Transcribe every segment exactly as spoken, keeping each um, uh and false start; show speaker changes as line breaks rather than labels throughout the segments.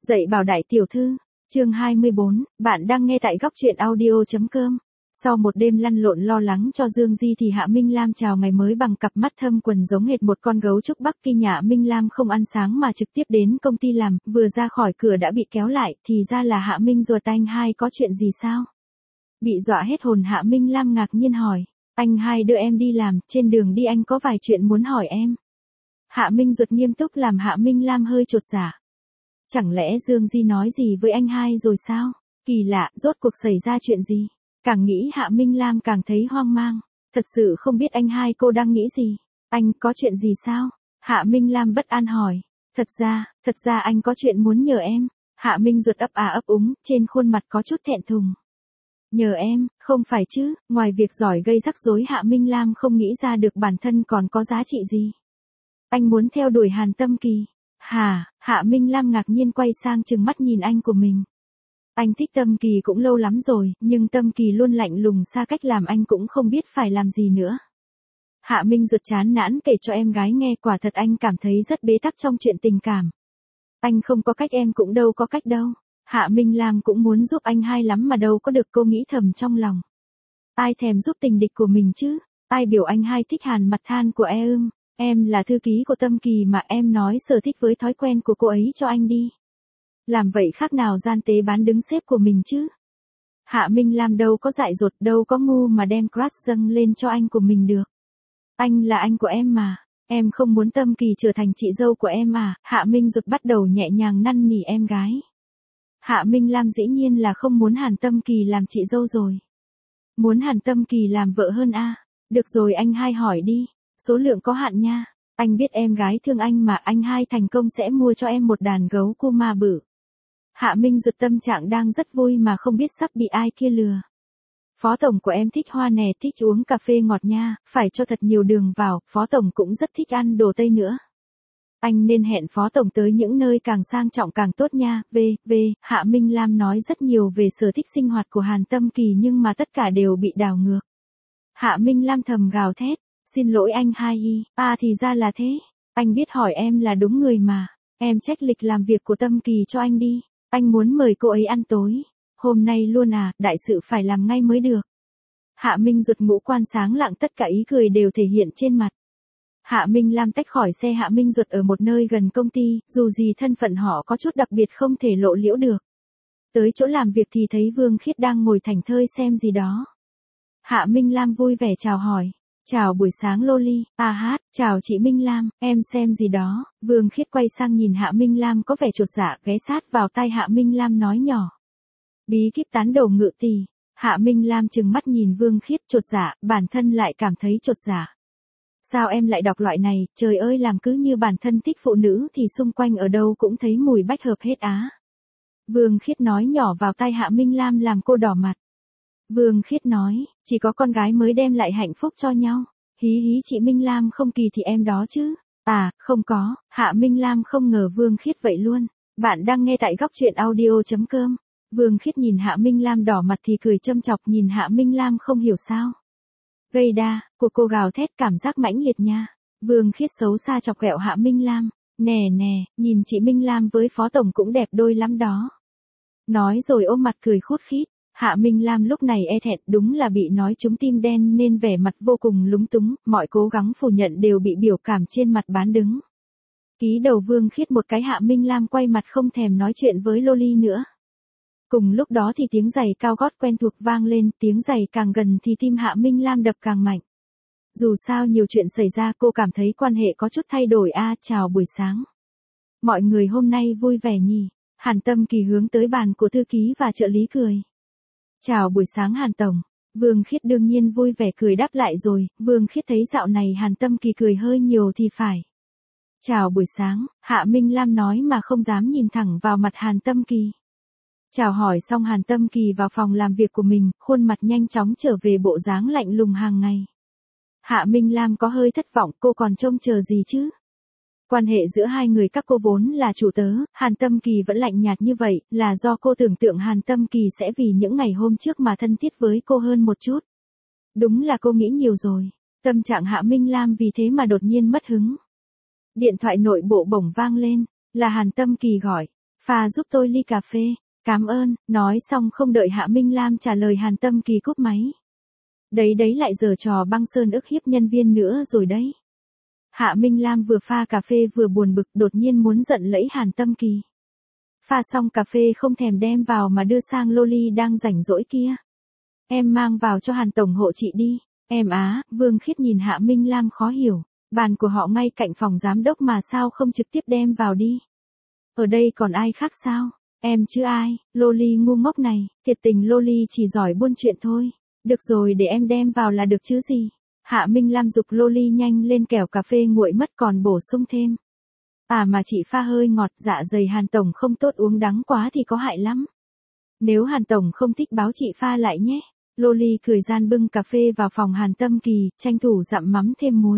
Dạy bảo đại tiểu thư, chương hai mươi bốn, bạn đang nghe tại góc truyện audio.com. Sau một đêm lăn lộn lo lắng cho Dương Di thì Hạ Minh Lam chào ngày mới bằng cặp mắt thâm quần giống hệt một con gấu trúc Bắc Kinh. Hạ Minh Lam không ăn sáng mà trực tiếp đến công ty làm, vừa ra khỏi cửa đã bị kéo lại, thì ra là Hạ Minh ruột. Anh hai có chuyện gì sao? Bị dọa hết hồn Hạ Minh Lam ngạc nhiên hỏi. Anh hai đưa em đi làm, trên đường đi anh có vài chuyện muốn hỏi em. Hạ Minh ruột nghiêm túc làm Hạ Minh Lam hơi chột dạ. Chẳng lẽ Dương Di nói gì với anh hai rồi sao? Kỳ lạ, rốt cuộc xảy ra chuyện gì? Càng nghĩ Hạ Minh Lam càng thấy hoang mang. Thật sự không biết anh hai cô đang nghĩ gì. Anh có chuyện gì sao? Hạ Minh Lam bất an hỏi. Thật ra, thật ra anh có chuyện muốn nhờ em. Hạ Minh ruột ấp à ấp úng, trên khuôn mặt có chút thẹn thùng. Nhờ em, không phải chứ, ngoài việc giỏi gây rắc rối Hạ Minh Lam không nghĩ ra được bản thân còn có giá trị gì. Anh muốn theo đuổi Hàn Tâm Kỳ. Hả? Hạ Minh Lam ngạc nhiên quay sang trừng mắt nhìn anh của mình. Anh thích Tâm Kỳ cũng lâu lắm rồi, nhưng Tâm Kỳ luôn lạnh lùng xa cách làm anh cũng không biết phải làm gì nữa. Hạ Minh ruột chán nản kể cho em gái nghe, quả thật anh cảm thấy rất bế tắc trong chuyện tình cảm. Anh không có cách, em cũng đâu có cách đâu. Hạ Minh Lam cũng muốn giúp anh hai lắm mà đâu có được, cô nghĩ thầm trong lòng. Ai thèm giúp tình địch của mình chứ? Ai biểu anh hai thích Hàn Mặt Than của e ưm. Em là thư ký của Tâm Kỳ mà, em nói sở thích với thói quen của cô ấy cho anh đi. Làm vậy khác nào gian tế bán đứng sếp của mình chứ? Hạ Minh Lam đâu có dại dột, đâu có ngu mà đem crush dâng lên cho anh của mình được. Anh là anh của em mà, em không muốn Tâm Kỳ trở thành chị dâu của em à? Hạ Minh ruột bắt đầu nhẹ nhàng năn nỉ em gái. Hạ Minh Lam dĩ nhiên là không muốn Hàn Tâm Kỳ làm chị dâu rồi. Muốn Hàn Tâm Kỳ làm vợ hơn a. À? Được rồi anh hai hỏi đi. Số lượng có hạn nha. Anh biết em gái thương anh mà, anh hai thành công sẽ mua cho em một đàn gấu cu ma bự. Hạ Minh ruột tâm trạng đang rất vui mà không biết sắp bị ai kia lừa. Phó tổng của em thích hoa nè, thích uống cà phê ngọt nha, phải cho thật nhiều đường vào, phó tổng cũng rất thích ăn đồ Tây nữa. Anh nên hẹn phó tổng tới những nơi càng sang trọng càng tốt nha. V, V, Hạ Minh Lam nói rất nhiều về sở thích sinh hoạt của Hàn Tâm Kỳ nhưng mà tất cả đều bị đảo ngược. Hạ Minh Lam thầm gào thét. Xin lỗi anh hai y, à thì ra là thế. Anh biết hỏi em là đúng người mà. Em check lịch làm việc của Tâm Kỳ cho anh đi. Anh muốn mời cô ấy ăn tối. Hôm nay luôn à, đại sự phải làm ngay mới được. Hạ Minh ruột ngũ quan sáng lạng, tất cả ý cười đều thể hiện trên mặt. Hạ Minh Lam tách khỏi xe Hạ Minh ruột ở một nơi gần công ty, dù gì thân phận họ có chút đặc biệt không thể lộ liễu được. Tới chỗ làm việc thì thấy Vương Khiết đang ngồi thảnh thơi xem gì đó. Hạ Minh Lam vui vẻ chào hỏi. Chào buổi sáng Loli, à hát, chào chị Minh Lam, em xem gì đó. Vương Khiết quay sang nhìn Hạ Minh Lam có vẻ chột dạ, ghé sát vào tai Hạ Minh Lam nói nhỏ. Bí kíp tán đầu ngự tỷ. Hạ Minh Lam trừng mắt nhìn Vương Khiết chột dạ, bản thân lại cảm thấy chột dạ. Sao em lại đọc loại này, trời ơi, làm cứ như bản thân thích phụ nữ thì xung quanh ở đâu cũng thấy mùi bách hợp hết á. Vương Khiết nói nhỏ vào tai Hạ Minh Lam làm cô đỏ mặt. Vương Khiết nói, chỉ có con gái mới đem lại hạnh phúc cho nhau. Hí hí, chị Minh Lam không kỳ thì em đó chứ. À, không có. Hạ Minh Lam không ngờ Vương Khiết vậy luôn. Bạn đang nghe tại góc truyện audio.com. Vương Khiết nhìn Hạ Minh Lam đỏ mặt thì cười châm chọc, nhìn Hạ Minh Lam không hiểu sao. Gây đa, của cô gào thét cảm giác mãnh liệt nha. Vương Khiết xấu xa chọc ghẹo Hạ Minh Lam. Nè nè, nhìn chị Minh Lam với phó tổng cũng đẹp đôi lắm đó. Nói rồi ôm mặt cười khút khít. Hạ Minh Lam lúc này e thẹn, đúng là bị nói trúng tim đen nên vẻ mặt vô cùng lúng túng, mọi cố gắng phủ nhận đều bị biểu cảm trên mặt bán đứng. Ký đầu Vương Khiết một cái, Hạ Minh Lam quay mặt không thèm nói chuyện với Loli nữa. Cùng lúc đó thì tiếng giày cao gót quen thuộc vang lên, tiếng giày càng gần thì tim Hạ Minh Lam đập càng mạnh. Dù sao nhiều chuyện xảy ra, cô cảm thấy quan hệ có chút thay đổi. A à, chào buổi sáng. Mọi người hôm nay vui vẻ nhỉ? Hàn Tâm Kỳ hướng tới bàn của thư ký và trợ lý cười. Chào buổi sáng Hàn Tổng. Vương Khiết đương nhiên vui vẻ cười đáp lại rồi, Vương Khiết thấy dạo này Hàn Tâm Kỳ cười hơi nhiều thì phải. Chào buổi sáng, Hạ Minh Lam nói mà không dám nhìn thẳng vào mặt Hàn Tâm Kỳ. Chào hỏi xong Hàn Tâm Kỳ vào phòng làm việc của mình, khuôn mặt nhanh chóng trở về bộ dáng lạnh lùng hàng ngày. Hạ Minh Lam có hơi thất vọng, cô còn trông chờ gì chứ? Quan hệ giữa hai người các cô vốn là chủ tớ, Hàn Tâm Kỳ vẫn lạnh nhạt như vậy, là do cô tưởng tượng Hàn Tâm Kỳ sẽ vì những ngày hôm trước mà thân thiết với cô hơn một chút. Đúng là cô nghĩ nhiều rồi. Tâm trạng Hạ Minh Lam vì thế mà đột nhiên mất hứng. Điện thoại nội bộ bỗng vang lên, là Hàn Tâm Kỳ gọi. Pha giúp tôi ly cà phê. Cảm ơn, nói xong không đợi Hạ Minh Lam trả lời Hàn Tâm Kỳ cúp máy. Đấy đấy lại giở trò băng sơn ức hiếp nhân viên nữa rồi đấy. Hạ Minh Lam vừa pha cà phê vừa buồn bực đột nhiên muốn giận lẫy Hàn Tâm Kỳ. Pha xong cà phê không thèm đem vào mà đưa sang loli đang rảnh rỗi kia. Em mang vào cho Hàn tổng hộ chị đi. Em á, Vương Khiết nhìn Hạ Minh Lam khó hiểu. Bàn của họ ngay cạnh phòng giám đốc mà sao không trực tiếp đem vào đi. Ở đây còn ai khác sao? Em chứ ai, loli ngu ngốc này, thiệt tình loli chỉ giỏi buôn chuyện thôi. Được rồi để em đem vào là được chứ gì. Hạ Minh Lam giục loli nhanh lên kẻo cà phê nguội mất còn bổ sung thêm. À mà chị pha hơi ngọt, dạ dày Hàn tổng không tốt, uống đắng quá thì có hại lắm. Nếu Hàn tổng không thích báo chị pha lại nhé. Loli cười gian bưng cà phê vào phòng Hàn Tâm Kỳ, tranh thủ dặm mắm thêm muối.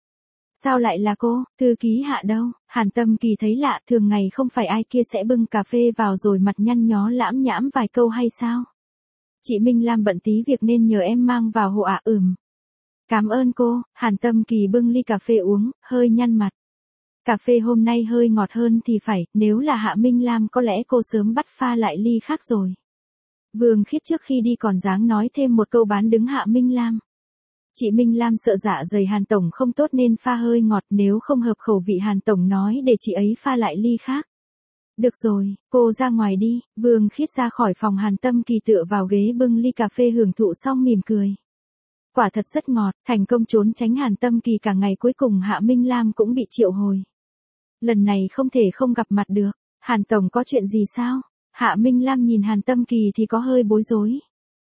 Sao lại là cô, thư ký Hạ đâu? Hàn Tâm Kỳ thấy lạ, thường ngày không phải ai kia sẽ bưng cà phê vào rồi mặt nhăn nhó lãm nhãm vài câu hay sao? Chị Minh Lam bận tí việc nên nhờ em mang vào hộ ạ. Ừm. Cảm ơn cô. Hàn Tâm Kỳ bưng ly cà phê uống, hơi nhăn mặt. Cà phê hôm nay hơi ngọt hơn thì phải, nếu là Hạ Minh Lam có lẽ cô sớm bắt pha lại ly khác rồi. Vương Khiết trước khi đi còn dáng nói thêm một câu bán đứng Hạ Minh Lam. Chị Minh Lam sợ dạ dày Hàn tổng không tốt nên pha hơi ngọt, nếu không hợp khẩu vị Hàn tổng nói để chị ấy pha lại ly khác. Được rồi, cô ra ngoài đi. Vương Khiết ra khỏi phòng Hàn Tâm Kỳ tựa vào ghế bưng ly cà phê hưởng thụ xong mỉm cười. Quả thật rất ngọt, thành công trốn tránh Hàn Tâm Kỳ cả ngày, cuối cùng Hạ Minh Lam cũng bị triệu hồi. Lần này không thể không gặp mặt được. Hàn tổng có chuyện gì sao? Hạ Minh Lam nhìn Hàn Tâm Kỳ thì có hơi bối rối.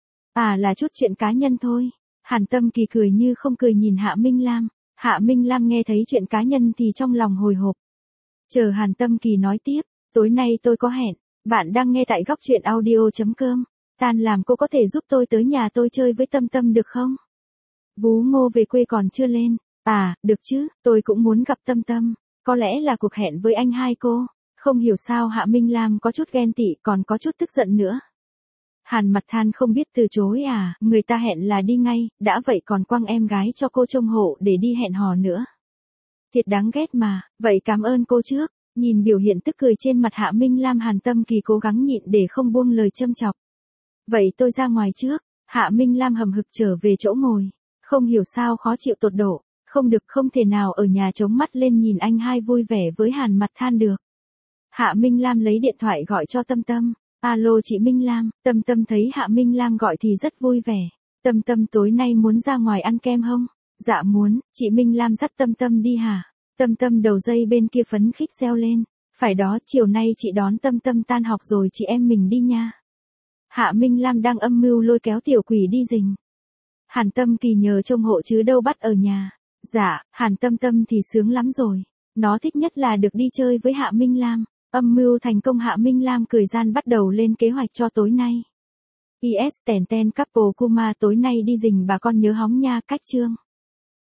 À là chút chuyện cá nhân thôi. Hàn Tâm Kỳ cười như không cười nhìn Hạ Minh Lam. Hạ Minh Lam nghe thấy chuyện cá nhân thì trong lòng hồi hộp. Chờ Hàn Tâm Kỳ nói tiếp, tối nay tôi có hẹn. Bạn đang nghe tại góc truyện audio chấm com. Tan làm cô có thể giúp tôi tới nhà tôi chơi với Tâm Tâm được không? Vú Ngô về quê còn chưa lên. À, được chứ, tôi cũng muốn gặp Tâm Tâm. Có lẽ là cuộc hẹn với anh hai cô. Không hiểu sao Hạ Minh Lam có chút ghen tị còn có chút tức giận nữa. Hàn Mặt Than không biết từ chối à, người ta hẹn là đi ngay, đã vậy còn quăng em gái cho cô trông hộ để đi hẹn hò nữa. Thiệt đáng ghét mà, vậy cảm ơn cô trước. Nhìn biểu hiện tức cười trên mặt Hạ Minh Lam, Hàn Tâm Kỳ cố gắng nhịn để không buông lời châm chọc. Vậy tôi ra ngoài trước. Hạ Minh Lam hầm hực trở về chỗ ngồi. Không hiểu sao khó chịu tột độ. Không được, không thể nào ở nhà chống mắt lên nhìn anh hai vui vẻ với Hàn Mặt Than được. Hạ Minh Lam lấy điện thoại gọi cho Tâm Tâm. Alo chị Minh Lam. Tâm Tâm thấy Hạ Minh Lam gọi thì rất vui vẻ. Tâm Tâm tối nay muốn ra ngoài ăn kem không? Dạ muốn. Chị Minh Lam dắt Tâm Tâm đi hả? Tâm Tâm đầu dây bên kia phấn khích reo lên. Phải đó, chiều nay chị đón Tâm Tâm tan học rồi chị em mình đi nha. Hạ Minh Lam đang âm mưu lôi kéo tiểu quỷ đi rình. Hàn Tâm Kỳ nhờ trông hộ chứ đâu bắt ở nhà. Dạ, Hàn Tâm Tâm thì sướng lắm rồi. Nó thích nhất là được đi chơi với Hạ Minh Lam. Âm mưu thành công, Hạ Minh Lam cười gian bắt đầu lên kế hoạch cho tối nay. i ét Ten Ten Couple Kuma tối nay đi rình bà con nhớ hóng nha, cách chương.